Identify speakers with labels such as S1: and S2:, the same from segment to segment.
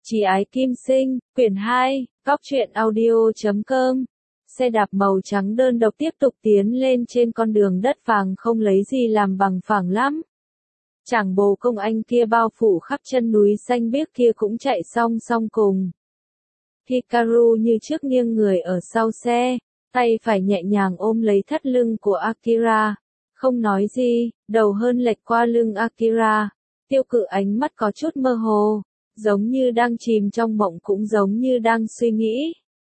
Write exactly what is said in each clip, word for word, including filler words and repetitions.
S1: Chí ái Kim Sinh, quyển hai, góc truyện audio chấm com. Xe đạp màu trắng đơn độc tiếp tục tiến lên trên con đường đất vàng không lấy gì làm bằng phẳng lắm. Chàng bồ công anh kia bao phủ khắp chân núi xanh biếc kia cũng chạy song song cùng. Hikaru như trước nghiêng người ở sau xe, tay phải nhẹ nhàng ôm lấy thắt lưng của Akira, không nói gì, đầu hơn lệch qua lưng Akira. Tiêu Cự ánh mắt có chút mơ hồ, giống như đang chìm trong mộng cũng giống như đang suy nghĩ.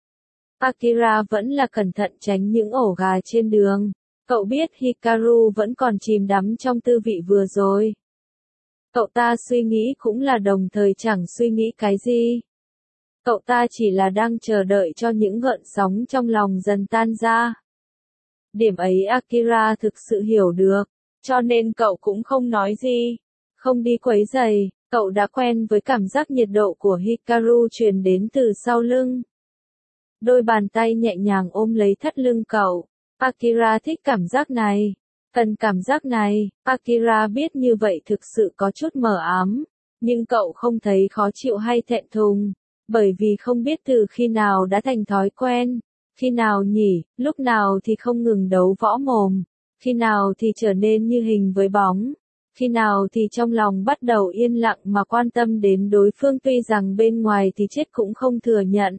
S1: Akira vẫn là cẩn thận tránh những ổ gà trên đường. Cậu biết Hikaru vẫn còn chìm đắm trong tư vị vừa rồi. Cậu ta suy nghĩ cũng là đồng thời chẳng suy nghĩ cái gì. Cậu ta chỉ là đang chờ đợi cho những gợn sóng trong lòng dần tan ra. Điểm ấy Akira thực sự hiểu được, cho nên cậu cũng không nói gì, không đi quấy rầy. Cậu đã quen với cảm giác nhiệt độ của Hikaru truyền đến từ sau lưng. Đôi bàn tay nhẹ nhàng ôm lấy thắt lưng cậu. Akira thích cảm giác này. Cần cảm giác này. Akira biết như vậy thực sự có chút mờ ám. Nhưng cậu không thấy khó chịu hay thẹn thùng. Bởi vì không biết từ khi nào đã thành thói quen. Khi nào nhỉ, lúc nào thì không ngừng đấu võ mồm. Khi nào thì trở nên như hình với bóng. Khi nào thì trong lòng bắt đầu yên lặng mà quan tâm đến đối phương tuy rằng bên ngoài thì chết cũng không thừa nhận.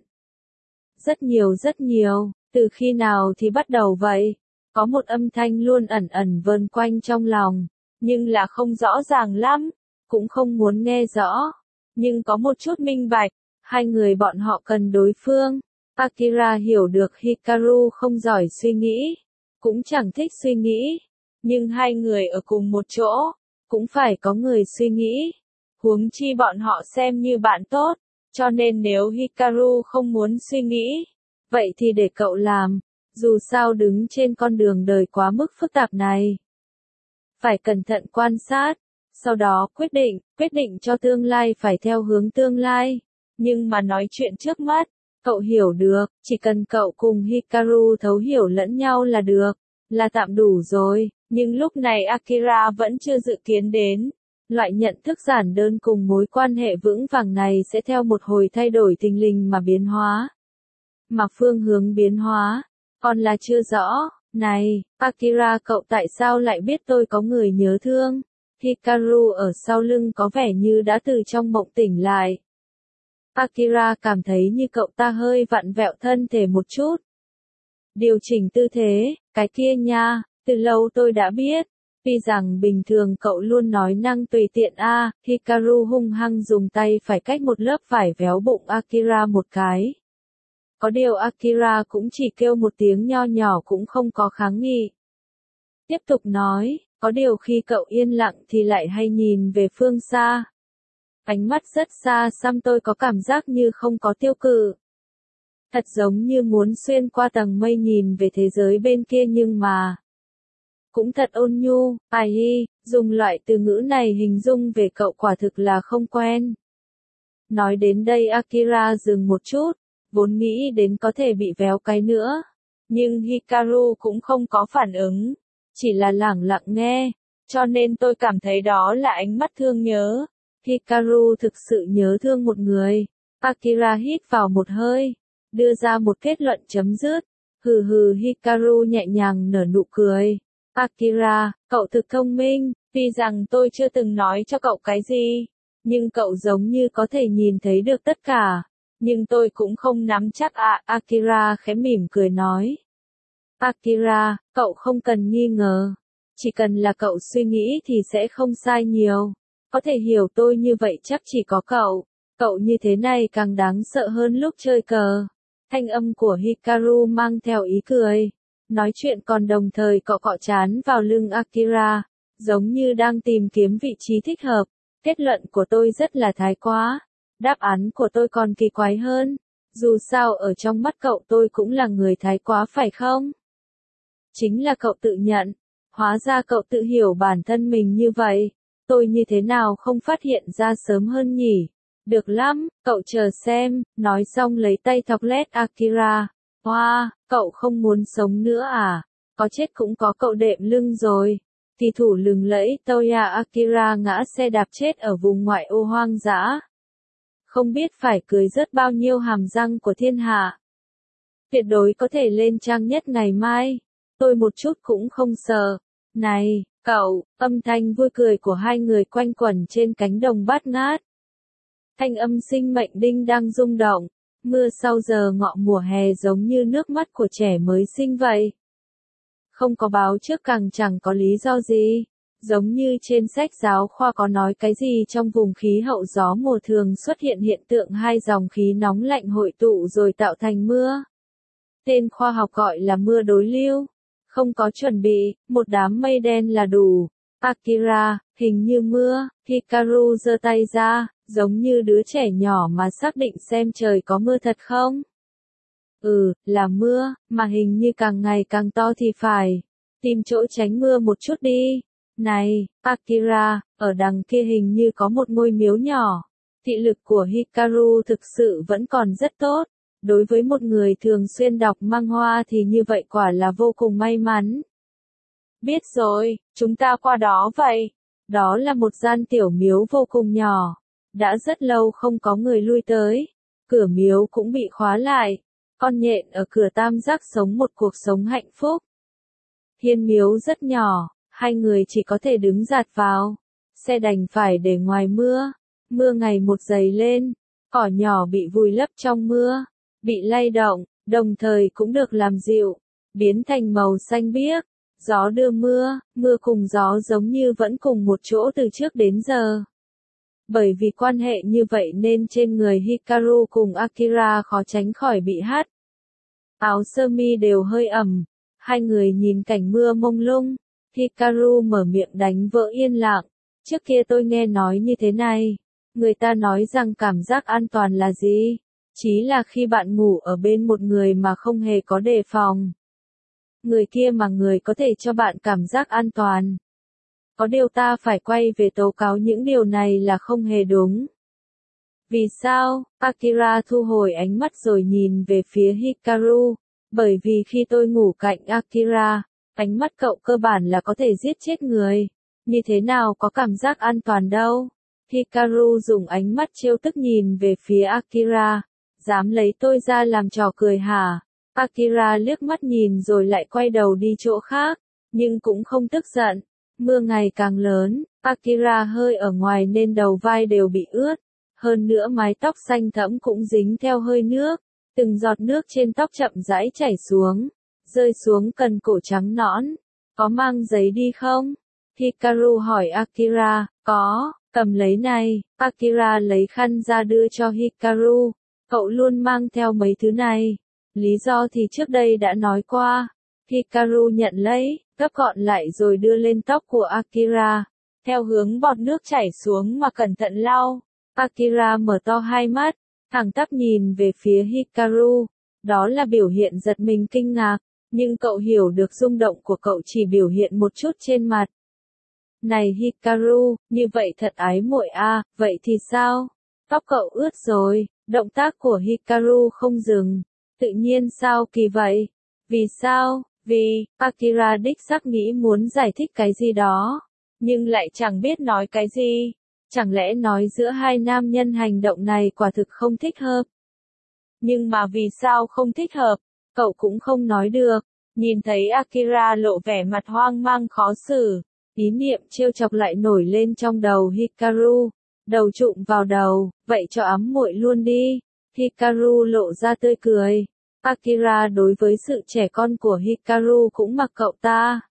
S1: Rất nhiều rất nhiều, từ khi nào thì bắt đầu vậy? Có một âm thanh luôn ẩn ẩn vờn quanh trong lòng, nhưng là không rõ ràng lắm, cũng không muốn nghe rõ. Nhưng có một chút minh bạch, hai người bọn họ cần đối phương. Akira hiểu được Hikaru không giỏi suy nghĩ, cũng chẳng thích suy nghĩ. Nhưng hai người ở cùng một chỗ, cũng phải có người suy nghĩ. Huống chi bọn họ xem như bạn tốt, cho nên nếu Hikaru không muốn suy nghĩ, vậy thì để cậu làm, dù sao đứng trên con đường đời quá mức phức tạp này. Phải cẩn thận quan sát, sau đó quyết định, quyết định cho tương lai phải theo hướng tương lai. Nhưng mà nói chuyện trước mắt, cậu hiểu được, chỉ cần cậu cùng Hikaru thấu hiểu lẫn nhau là được, là tạm đủ rồi. Nhưng lúc này Akira vẫn chưa dự kiến đến. Loại nhận thức giản đơn cùng mối quan hệ vững vàng này sẽ theo một hồi thay đổi thình lình mà biến hóa. Mà phương hướng biến hóa, còn là chưa rõ. Này, Akira cậu tại sao lại biết tôi có người nhớ thương? Hikaru ở sau lưng có vẻ như đã từ trong mộng tỉnh lại. Akira cảm thấy như cậu ta hơi vặn vẹo thân thể một chút. Điều chỉnh tư thế, cái kia nha. Từ lâu tôi đã biết, tuy rằng bình thường cậu luôn nói năng tùy tiện a, à, Hikaru hung hăng dùng tay phải cách một lớp vải véo bụng Akira một cái. Có điều Akira cũng chỉ kêu một tiếng nho nhỏ cũng không có kháng nghị. Tiếp tục nói, có điều khi cậu yên lặng thì lại hay nhìn về phương xa. Ánh mắt rất xa xăm tôi có cảm giác như không có Tiêu Cự. Thật giống như muốn xuyên qua tầng mây nhìn về thế giới bên kia nhưng mà... Cũng thật ôn nhu, ai hi, dùng loại từ ngữ này hình dung về cậu quả thực là không quen. Nói đến đây Akira dừng một chút, vốn nghĩ đến có thể bị véo cái nữa. Nhưng Hikaru cũng không có phản ứng, chỉ là lẳng lặng nghe, cho nên tôi cảm thấy đó là ánh mắt thương nhớ. Hikaru thực sự nhớ thương một người. Akira hít vào một hơi, đưa ra một kết luận chấm dứt. Hừ hừ Hikaru nhẹ nhàng nở nụ cười. Akira, cậu thực thông minh, tuy rằng tôi chưa từng nói cho cậu cái gì, nhưng cậu giống như có thể nhìn thấy được tất cả, nhưng tôi cũng không nắm chắc à, Akira khẽ mỉm cười nói. Akira, cậu không cần nghi ngờ, chỉ cần là cậu suy nghĩ thì sẽ không sai nhiều, có thể hiểu tôi như vậy chắc chỉ có cậu, cậu như thế này càng đáng sợ hơn lúc chơi cờ. Thanh âm của Hikaru mang theo ý cười. Nói chuyện còn đồng thời cọ cọ chán vào lưng Akira, giống như đang tìm kiếm vị trí thích hợp. Kết luận của tôi rất là thái quá. Đáp án của tôi còn kỳ quái hơn. Dù sao ở trong mắt cậu tôi cũng là người thái quá phải không? Chính là cậu tự nhận. Hóa ra cậu tự hiểu bản thân mình như vậy. Tôi như thế nào không phát hiện ra sớm hơn nhỉ? Được lắm, cậu chờ xem. Nói xong lấy tay thọc lét Akira. Hoa, wow, cậu không muốn sống nữa à? Có chết cũng có cậu đệm lưng rồi. Kỳ thủ lừng lẫy Toya Akira ngã xe đạp chết ở vùng ngoại ô hoang dã. không biết phải cười rớt bao nhiêu hàm răng của thiên hạ. Tuyệt đối có thể lên trang nhất ngày mai. Tôi một chút cũng không sợ. Này, cậu, âm thanh vui cười của hai người quanh quẩn trên cánh đồng bát ngát. Thanh âm sinh mệnh đinh đang rung động. Mưa sau giờ ngọ mùa hè giống như nước mắt của trẻ mới sinh vậy. Không có báo trước càng chẳng có lý do gì. Giống như trên sách giáo khoa có nói cái gì trong vùng khí hậu gió mùa thường xuất hiện hiện tượng hai dòng khí nóng lạnh hội tụ rồi tạo thành mưa. Tên khoa học gọi là mưa đối lưu. Không có chuẩn bị, một đám mây đen là đủ. Akira, hình như mưa. Hikaru giơ tay ra, giống như đứa trẻ nhỏ mà xác định xem trời có mưa thật không. Ừ, là mưa, mà hình như càng ngày càng to thì phải. Tìm chỗ tránh mưa một chút đi. Này, Akira, ở đằng kia hình như có một ngôi miếu nhỏ. Thị lực của Hikaru thực sự vẫn còn rất tốt. Đối với một người thường xuyên đọc manga thì như vậy quả là vô cùng may mắn. Biết rồi, chúng ta qua đó vậy. Đó là một gian tiểu miếu vô cùng nhỏ. Đã rất lâu không có người lui tới. Cửa miếu cũng bị khóa lại. Con nhện ở cửa tam giác sống một cuộc sống hạnh phúc. Hiên miếu rất nhỏ, hai người chỉ có thể đứng dạt vào. Xe đành phải để ngoài mưa. Mưa ngày một dày lên. Cỏ nhỏ bị vùi lấp trong mưa. Bị lay động, đồng thời cũng được làm dịu. Biến thành màu xanh biếc. Gió đưa mưa, mưa cùng gió giống như vẫn cùng một chỗ từ trước đến giờ. Bởi vì quan hệ như vậy nên trên người Hikaru cùng Akira khó tránh khỏi bị hắt. Áo sơ mi đều hơi ẩm. Hai người nhìn cảnh mưa mông lung. Hikaru mở miệng đánh vỡ yên lặng. Trước kia tôi nghe nói như thế này. Người ta nói rằng cảm giác an toàn là gì? Chí là khi bạn ngủ ở bên một người mà không hề có đề phòng. Người kia mà người có thể cho bạn cảm giác an toàn. Có điều ta phải quay về tố cáo những điều này là không hề đúng. Vì sao? Akira thu hồi ánh mắt rồi nhìn về phía Hikaru. Bởi vì khi tôi ngủ cạnh Akira, ánh mắt cậu cơ bản là có thể giết chết người. Như thế nào có cảm giác an toàn đâu? Hikaru dùng ánh mắt trêu tức nhìn về phía Akira. Dám lấy tôi ra làm trò cười hả? Akira liếc mắt nhìn rồi lại quay đầu đi chỗ khác, nhưng cũng không tức giận. Mưa ngày càng lớn, Akira hơi ở ngoài nên đầu vai đều bị ướt. Hơn nữa mái tóc xanh thẫm cũng dính theo hơi nước. Từng giọt nước trên tóc chậm rãi chảy xuống, rơi xuống cần cổ trắng nõn. Có mang giấy đi không? Hikaru hỏi Akira. Có, cầm lấy này. Akira lấy khăn ra đưa cho Hikaru. Cậu luôn mang theo mấy thứ này. Lý do thì trước đây đã nói qua. Hikaru nhận lấy, gấp gọn lại rồi đưa lên tóc của Akira. Theo hướng bọt nước chảy xuống mà cẩn thận lau. Akira mở to hai mắt, thẳng tắp nhìn về phía Hikaru. Đó là biểu hiện giật mình kinh ngạc. Nhưng cậu hiểu được rung động của cậu chỉ biểu hiện một chút trên mặt. Này Hikaru, như vậy thật ái muội à, vậy thì sao? Tóc cậu ướt rồi. Động tác của Hikaru không dừng. Tự nhiên sao kỳ vậy? Vì sao? Vì, Akira đích xác nghĩ muốn giải thích cái gì đó. Nhưng lại chẳng biết nói cái gì. Chẳng lẽ nói giữa hai nam nhân hành động này quả thực không thích hợp? Nhưng mà vì sao không thích hợp? Cậu cũng không nói được. Nhìn thấy Akira lộ vẻ mặt hoang mang khó xử. Ý niệm trêu chọc lại nổi lên trong đầu Hikaru. Đầu trụm vào đầu, vậy cho ấm muội luôn đi. Hikaru lộ ra tươi cười. Akira đối với sự trẻ con của Hikaru cũng mặc cậu ta.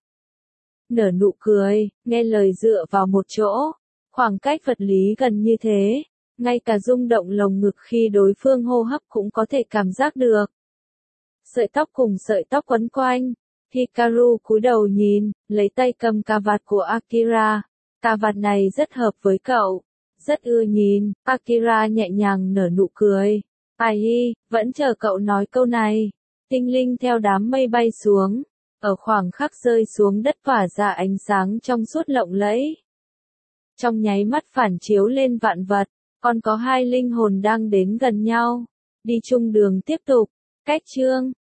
S1: Nở nụ cười, nghe lời dựa vào một chỗ. Khoảng cách vật lý gần như thế. Ngay cả rung động lồng ngực khi đối phương hô hấp cũng có thể cảm giác được. Sợi tóc cùng sợi tóc quấn quanh. Hikaru cúi đầu nhìn, lấy tay cầm cà vạt của Akira. Cà vạt này rất hợp với cậu. Rất ưa nhìn. Akira nhẹ nhàng nở nụ cười. Ai hi, vẫn chờ cậu nói câu này. Tinh linh theo đám mây bay xuống. Ở khoảng khắc rơi xuống đất tỏa ra ánh sáng trong suốt lộng lẫy. Trong nháy mắt phản chiếu lên vạn vật. Còn có hai linh hồn đang đến gần nhau. Đi chung đường tiếp tục. Cách chương.